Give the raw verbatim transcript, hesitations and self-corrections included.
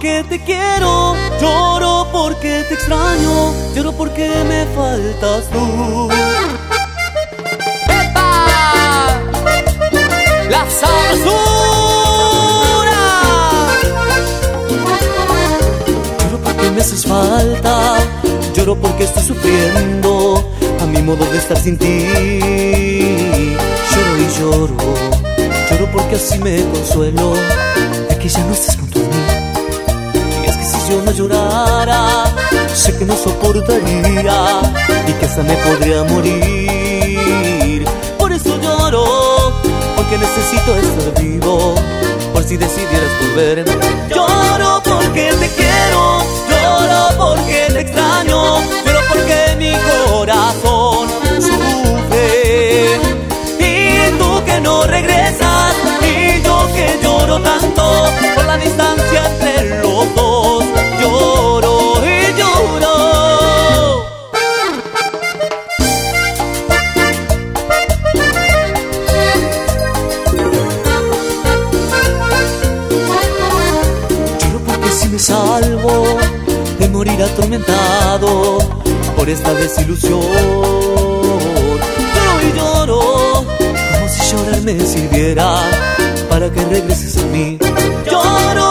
porque te quiero, lloro porque te extraño, lloro porque me faltas tú. ¡Epa! ¡La sabrosura! Lloro porque me haces falta, lloro porque estoy sufriendo a mi modo de estar sin ti. Lloro y lloro, lloro porque así me consuelo de que ya no estés junto a mí. Y es que si yo no llorara, sé que no soportaría y que hasta me podría morir. Por eso lloro, porque necesito estar vivo, por si decidieras volver. Lloro porque te quiero, lloro porque te extraño, lloro porque mi corazón sufre. Y tú que no regresas, y yo que lloro tanto por la distancia entre los dos. Lloro y lloro. Lloro porque si me salvo de morir atormentado por esta desilusión. Lloro y lloro como si llorar me sirviera para que regreses a mí. Lloro